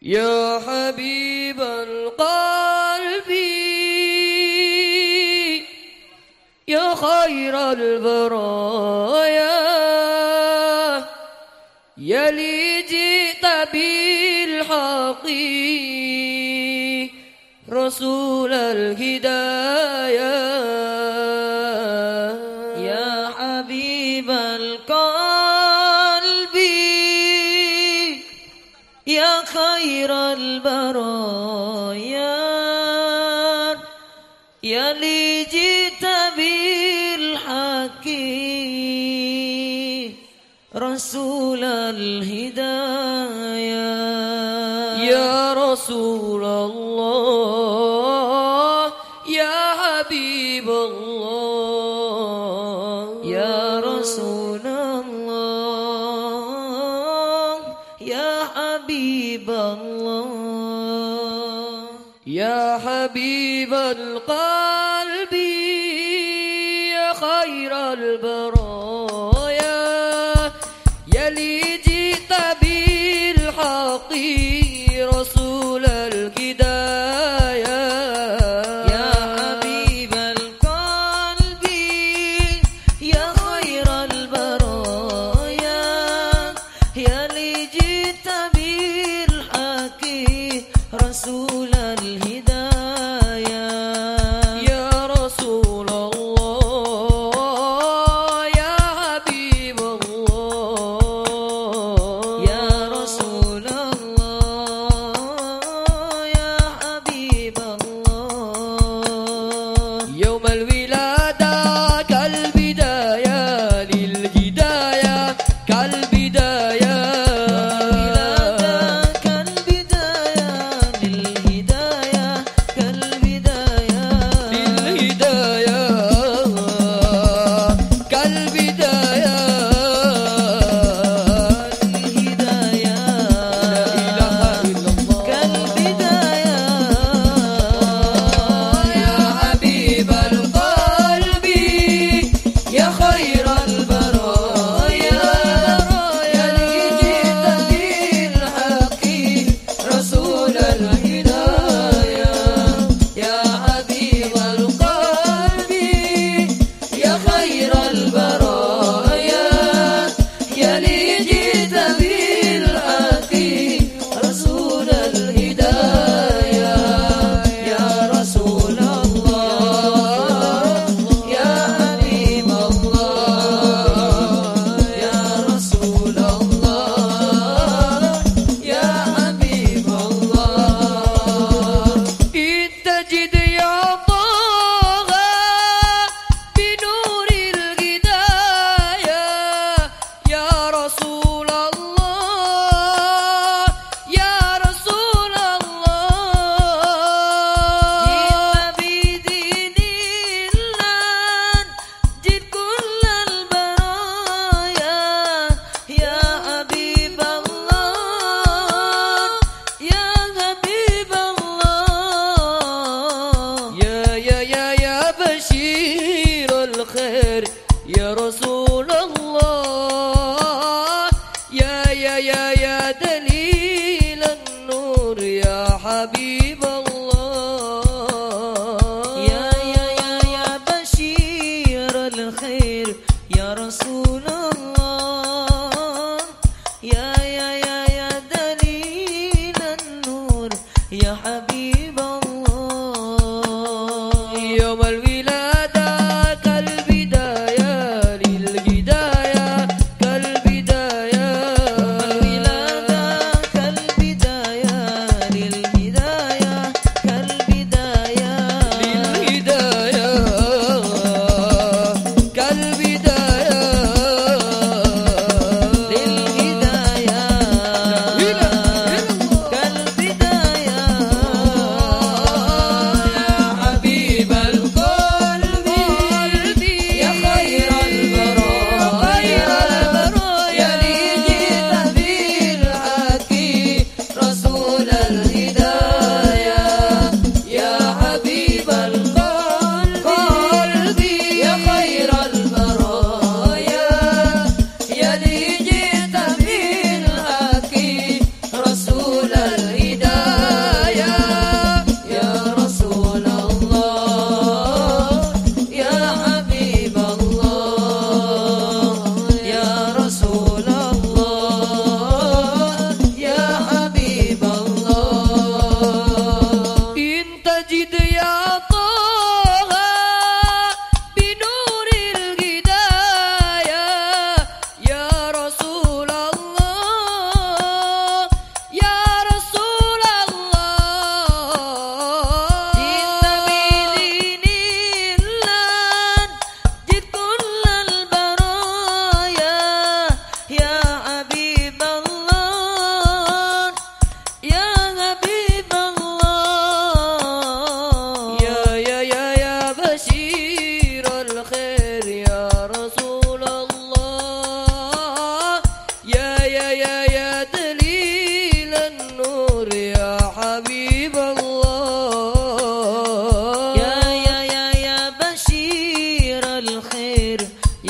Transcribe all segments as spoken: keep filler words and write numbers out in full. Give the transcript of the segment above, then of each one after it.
يا حبيب القلب يا خير البرايا يا لي جئت بالحق رسول الهدايا يا حبيب القلب يا خير البرايا يا لي جئت بالحق رسول الهدايا يا رسول الله يا حبيب الله يا رسول الله يا حبيب الله يا حبيب القلب يا خير البرايا يا لي جئت بالحق رسول الهدايا يا حبيب القلب يا خير البرايا يا لي جئت بالحق رسول الهدايا يا رسول الله يا حبيب الله يا رسول الله يا حبيب الله يوم الولادة كالبداية للهداية كالبداية كالبداية للهداية كالبداية للهداية كالبداية للهداية لا إله إلا الله كالبداية يا حبيب القلب يا خير البرايا يا لي جئت بالحق رسول الهدايا يا حبيب القلب يا خير البرايا يا لي جئت بالحق رسول الهدايا يا رسول الله يا حبيب الله يا رسول الله يا حبيب الله إن تجد يا طه بنور الهدايا يا رسول الله يا رسول الله جئت بدين الله جئت كل البرايا يا حبيب الله يا حبيب الله يا يا يا يا بشير الخير يا رسول الله يا يا يا يا دليل النور يا حبيب الله يا يا يا يا بشير الخير يا رسول الله يا يا يا يا دليل النور يا حبيب الله يوم الولادة كالبداية للهداية كالبداية الولادة كالبداية للهداية كالبداية للهداية كالبداية للهداية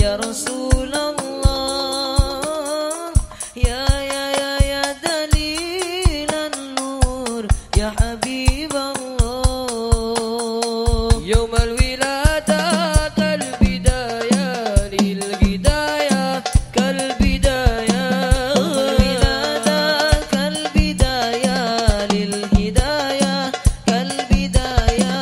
ya Rasulullah, ya ya ya ya dalilan nur, ya Habiballah. Yaumal wiladah kal bidayah lil hidayah kal bidayah. Yaumal wiladah kal bidayah lil hidayah kal bidayah.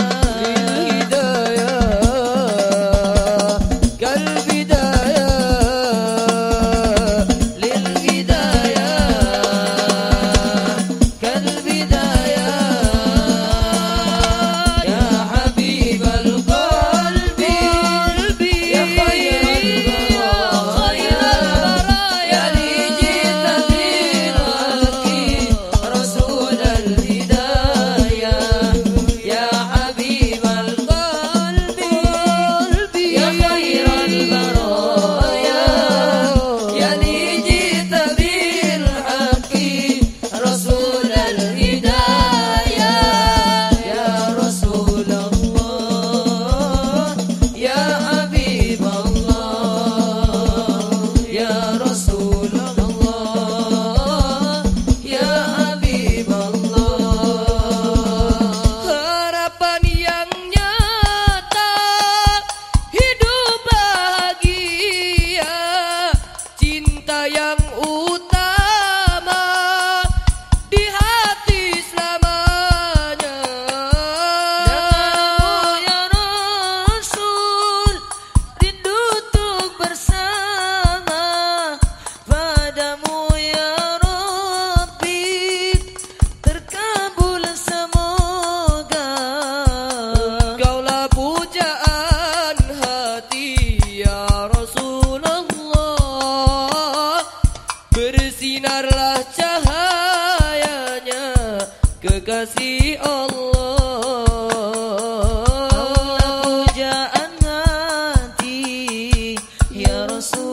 Bersinarlah cahayanya kekasih Allah. Kaulah pujaan hati ya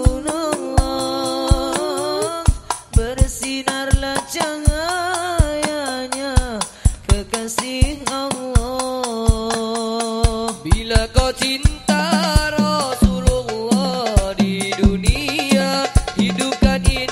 Rasulullah, bersinarlah cahayanya kekasih Allah. Bila kau cinta Rasulullah di dunia, hidupkan indah.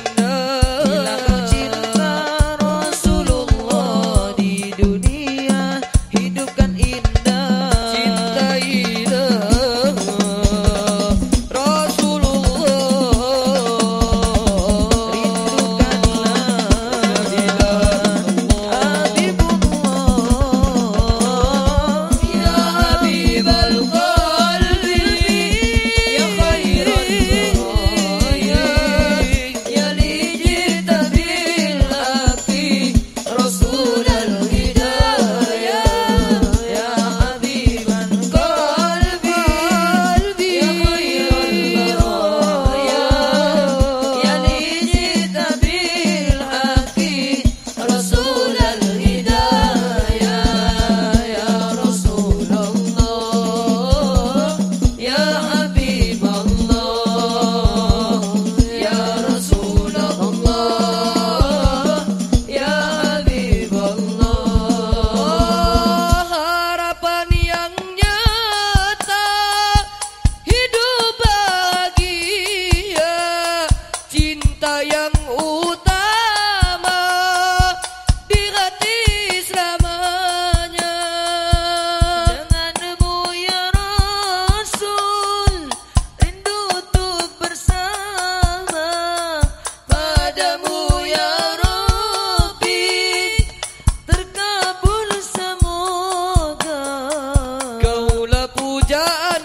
Yang utama di hati selamanya. Denganmu ya Rasul, rindu untuk bersama. Padamu ya Rabbi, terkabul semoga. Kaulah pujaan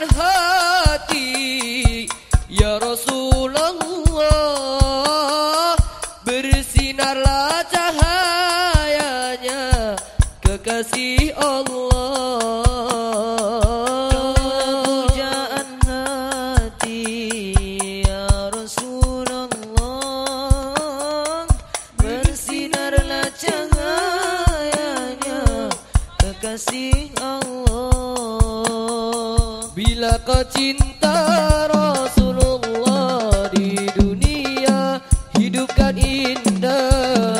hati ya Rasulullah, bersinarlah cahayanya kekasih Allah. Kaulah pujaan hati ya Rasulullah, bersinarlah cahayanya kekasih Allah. Bila kau cinta Rasulullah di dunia, hidupkan indah.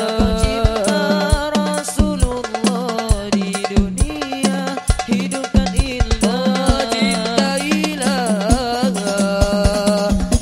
Rasulullah di dunia, hidupkan indah. Cintailah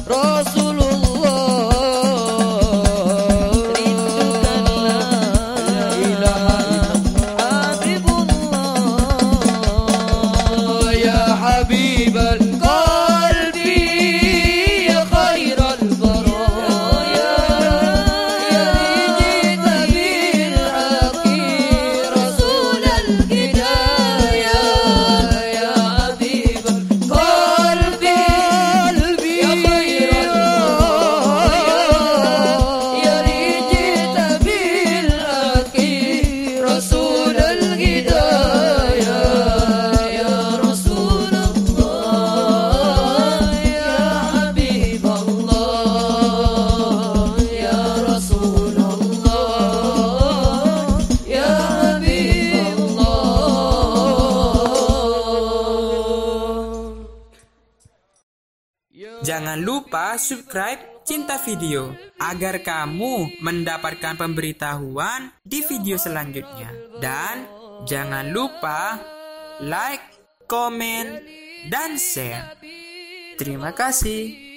jangan lupa subscribe Cinta Video agar kamu mendapatkan pemberitahuan di video selanjutnya. Dan jangan lupa like, komen, dan share. Terima kasih.